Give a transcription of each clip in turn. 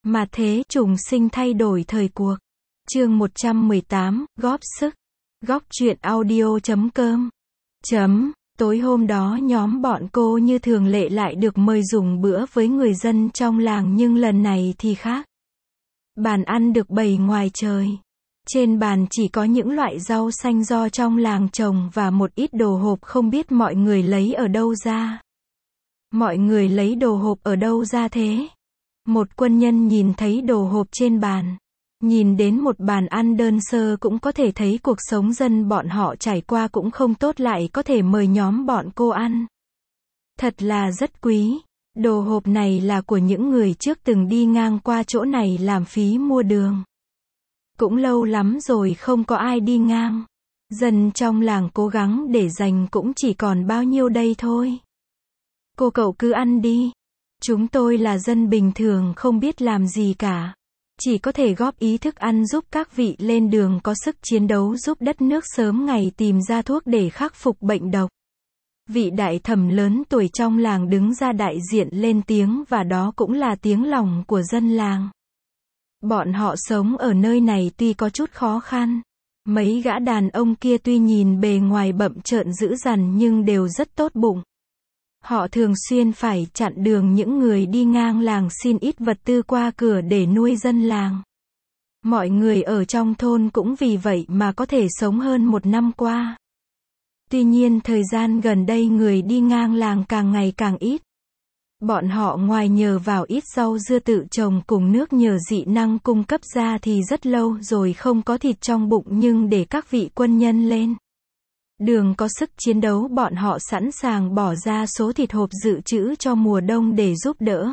Mà thế trùng sinh thay đổi thời cuộc. Chương 118, góp sức. Góc truyện audio.com. Tối hôm đó nhóm bọn cô như thường lệ lại được mời dùng bữa với người dân trong làng, nhưng lần này thì khác. Bàn ăn được bày ngoài trời. Trên bàn chỉ có những loại rau xanh do trong làng trồng và một ít đồ hộp không biết mọi người lấy ở đâu ra. Mọi người lấy đồ hộp ở đâu ra thế? Một quân nhân nhìn thấy đồ hộp trên bàn. Nhìn đến một bàn ăn đơn sơ cũng có thể thấy cuộc sống dân bọn họ trải qua cũng không tốt, lại có thể mời nhóm bọn cô ăn. Thật là rất quý. Đồ hộp này là của những người trước từng đi ngang qua chỗ này làm phí mua đường. Cũng lâu lắm rồi không có ai đi ngang. Dân trong làng cố gắng để dành cũng chỉ còn bao nhiêu đây thôi. Cô cậu cứ ăn đi. Chúng tôi là dân bình thường không biết làm gì cả. Chỉ có thể góp ý thức ăn giúp các vị lên đường có sức chiến đấu, giúp đất nước sớm ngày tìm ra thuốc để khắc phục bệnh độc. Vị đại thẩm lớn tuổi trong làng đứng ra đại diện lên tiếng, và đó cũng là tiếng lòng của dân làng. Bọn họ sống ở nơi này tuy có chút khó khăn. Mấy gã đàn ông kia tuy nhìn bề ngoài bậm trợn dữ dằn nhưng đều rất tốt bụng. Họ thường xuyên phải chặn đường những người đi ngang làng xin ít vật tư qua cửa để nuôi dân làng. Mọi người ở trong thôn cũng vì vậy mà có thể sống hơn một năm qua. Tuy nhiên thời gian gần đây người đi ngang làng càng ngày càng ít. Bọn họ ngoài nhờ vào ít rau dưa tự trồng cùng nước nhờ dị năng cung cấp ra thì rất lâu rồi không có thịt trong bụng, nhưng để các vị quân nhân lên đường có sức chiến đấu, bọn họ sẵn sàng bỏ ra số thịt hộp dự trữ cho mùa đông để giúp đỡ.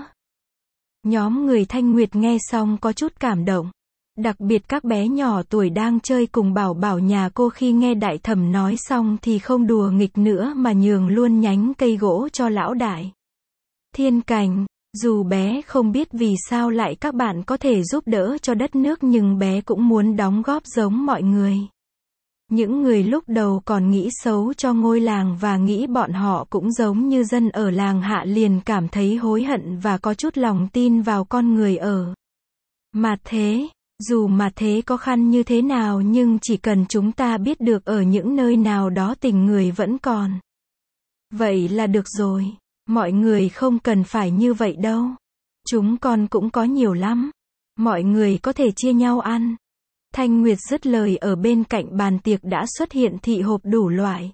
Nhóm người Thanh Nguyệt nghe xong có chút cảm động. Đặc biệt các bé nhỏ tuổi đang chơi cùng Bảo Bảo nhà cô, khi nghe đại thẩm nói xong thì không đùa nghịch nữa mà nhường luôn nhánh cây gỗ cho lão đại Thiên Cảnh. Dù bé không biết vì sao lại các bạn có thể giúp đỡ cho đất nước, nhưng bé cũng muốn đóng góp giống mọi người. Những người lúc đầu còn nghĩ xấu cho ngôi làng và nghĩ bọn họ cũng giống như dân ở làng hạ liền cảm thấy hối hận và có chút lòng tin vào con người ở mặt thế. Dù mặt thế có khăn như thế nào nhưng chỉ cần chúng ta biết được ở những nơi nào đó tình người vẫn còn. Vậy là được rồi. Mọi người không cần phải như vậy đâu. Chúng con cũng có nhiều lắm. Mọi người có thể chia nhau ăn. Thanh Nguyệt dứt lời, ở bên cạnh bàn tiệc đã xuất hiện thị hộp đủ loại.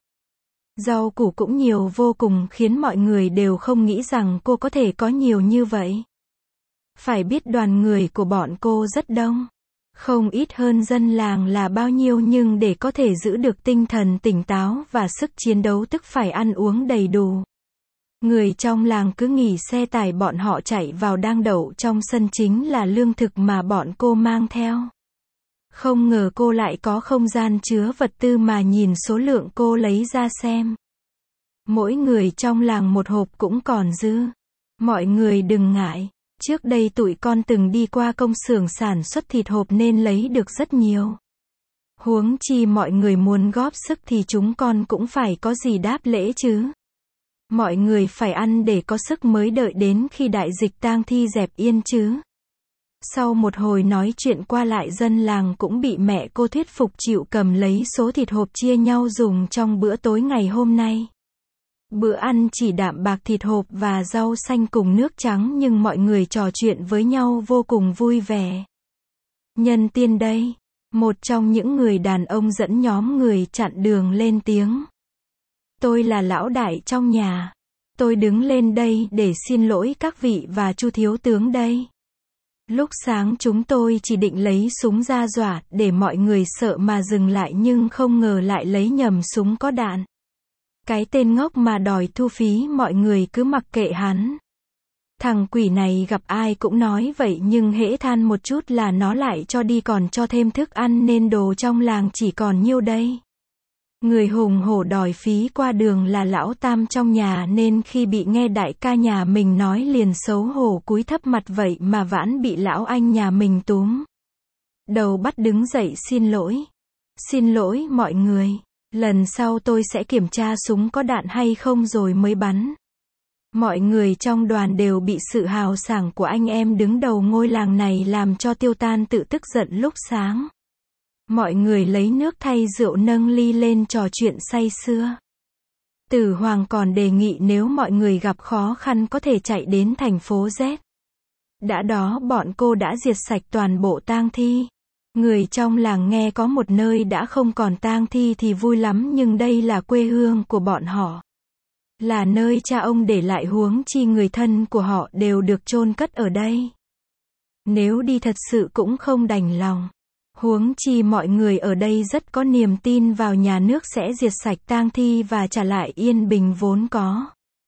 Rau củ cũng nhiều vô cùng, khiến mọi người đều không nghĩ rằng cô có thể có nhiều như vậy. Phải biết đoàn người của bọn cô rất đông. Không ít hơn dân làng là bao nhiêu, nhưng để có thể giữ được tinh thần tỉnh táo và sức chiến đấu tức phải ăn uống đầy đủ. Người trong làng cứ nghỉ xe tải bọn họ chạy vào đang đậu trong sân chính là lương thực mà bọn cô mang theo. Không ngờ cô lại có không gian chứa vật tư, mà nhìn số lượng cô lấy ra xem. Mỗi người trong làng một hộp cũng còn dư. Mọi người đừng ngại. Trước đây tụi con từng đi qua công xưởng sản xuất thịt hộp nên lấy được rất nhiều. Huống chi mọi người muốn góp sức thì chúng con cũng phải có gì đáp lễ chứ. Mọi người phải ăn để có sức mới đợi đến khi đại dịch tang thi dẹp yên chứ. Sau một hồi nói chuyện qua lại, dân làng cũng bị mẹ cô thuyết phục chịu cầm lấy số thịt hộp chia nhau dùng trong bữa tối ngày hôm nay. Bữa ăn chỉ đạm bạc thịt hộp và rau xanh cùng nước trắng, nhưng mọi người trò chuyện với nhau vô cùng vui vẻ. Nhân tiên đây. Một trong những người đàn ông dẫn nhóm người chặn đường lên tiếng. Tôi là lão đại trong nhà. Tôi đứng lên đây để xin lỗi các vị và chu thiếu tướng đây. Lúc sáng chúng tôi chỉ định lấy súng ra dọa để mọi người sợ mà dừng lại, nhưng không ngờ lại lấy nhầm súng có đạn. Cái tên ngốc mà đòi thu phí, mọi người cứ mặc kệ hắn. Thằng quỷ này gặp ai cũng nói vậy, nhưng hễ than một chút là nó lại cho đi, còn cho thêm thức ăn, nên đồ trong làng chỉ còn nhiêu đây. Người hùng hổ đòi phí qua đường là lão tam trong nhà, nên khi bị nghe đại ca nhà mình nói liền xấu hổ cúi thấp mặt, vậy mà vãn bị lão anh nhà mình túm đầu bắt đứng dậy xin lỗi. Xin lỗi mọi người. Lần sau tôi sẽ kiểm tra súng có đạn hay không rồi mới bắn. Mọi người trong đoàn đều bị sự hào sảng của anh em đứng đầu ngôi làng này làm cho tiêu tan tự tức giận lúc sáng. Mọi người lấy nước thay rượu nâng ly lên trò chuyện say sưa. Tử Hoàng còn đề nghị nếu mọi người gặp khó khăn có thể chạy đến thành phố Z. Đã đó bọn cô đã diệt sạch toàn bộ tang thi. Người trong làng nghe có một nơi đã không còn tang thi thì vui lắm, nhưng đây là quê hương của bọn họ. Là nơi cha ông để lại, huống chi người thân của họ đều được chôn cất ở đây. Nếu đi thật sự cũng không đành lòng. Huống chi mọi người ở đây rất có niềm tin vào nhà nước sẽ diệt sạch tang thi và trả lại yên bình vốn có.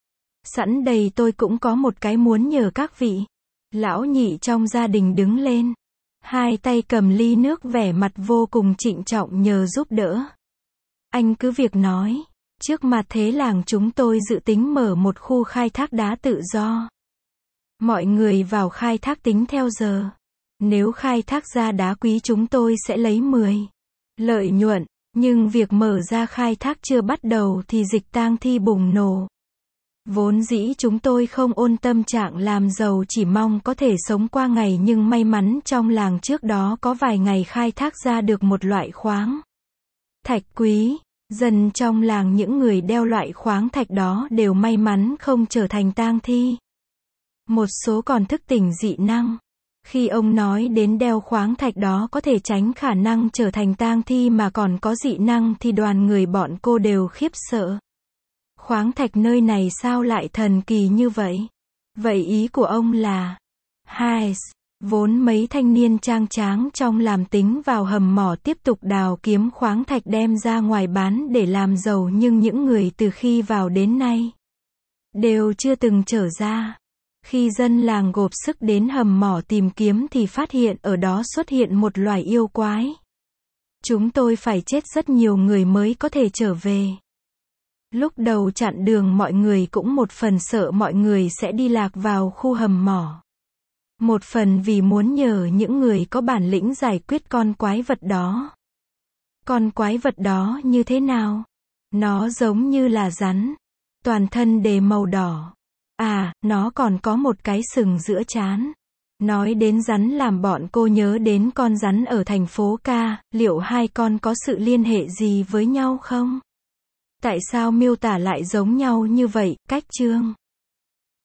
Sẵn đây tôi cũng có một cái muốn nhờ các vị. Lão nhị trong gia đình đứng lên. Hai tay cầm ly nước, vẻ mặt vô cùng trịnh trọng nhờ giúp đỡ. Anh cứ việc nói. Trước mặt thế làng chúng tôi dự tính mở một khu khai thác đá tự do. Mọi người vào khai thác tính theo giờ. Nếu khai thác ra đá quý chúng tôi sẽ lấy 10 lợi nhuận, nhưng việc mở ra khai thác chưa bắt đầu thì dịch tang thi bùng nổ. Vốn dĩ chúng tôi không ôn tâm trạng làm giàu, chỉ mong có thể sống qua ngày, nhưng may mắn trong làng trước đó có vài ngày khai thác ra được một loại khoáng thạch quý. Dân trong làng những người đeo loại khoáng thạch đó đều may mắn không trở thành tang thi. Một số còn thức tỉnh dị năng. Khi ông nói đến đeo khoáng thạch đó có thể tránh khả năng trở thành tang thi mà còn có dị năng thì đoàn người bọn cô đều khiếp sợ. Khoáng thạch nơi này sao lại thần kỳ như vậy? Vậy ý của ông là... Hai, vốn mấy thanh niên trang tráng trong làm tính vào hầm mỏ tiếp tục đào kiếm khoáng thạch đem ra ngoài bán để làm giàu, nhưng những người từ khi vào đến nay đều chưa từng trở ra. Khi dân làng gộp sức đến hầm mỏ tìm kiếm thì phát hiện ở đó xuất hiện một loài yêu quái. Chúng tôi phải chết rất nhiều người mới có thể trở về. Lúc đầu chặn đường mọi người cũng một phần sợ mọi người sẽ đi lạc vào khu hầm mỏ. Một phần vì muốn nhờ những người có bản lĩnh giải quyết con quái vật đó. Con quái vật đó như thế nào? Nó giống như là rắn. Toàn thân đều màu đỏ. À, nó còn có một cái sừng giữa trán. Nói đến rắn làm bọn cô nhớ đến con rắn ở thành phố Ca, liệu hai con có sự liên hệ gì với nhau không? Tại sao miêu tả lại giống nhau như vậy? Cách chương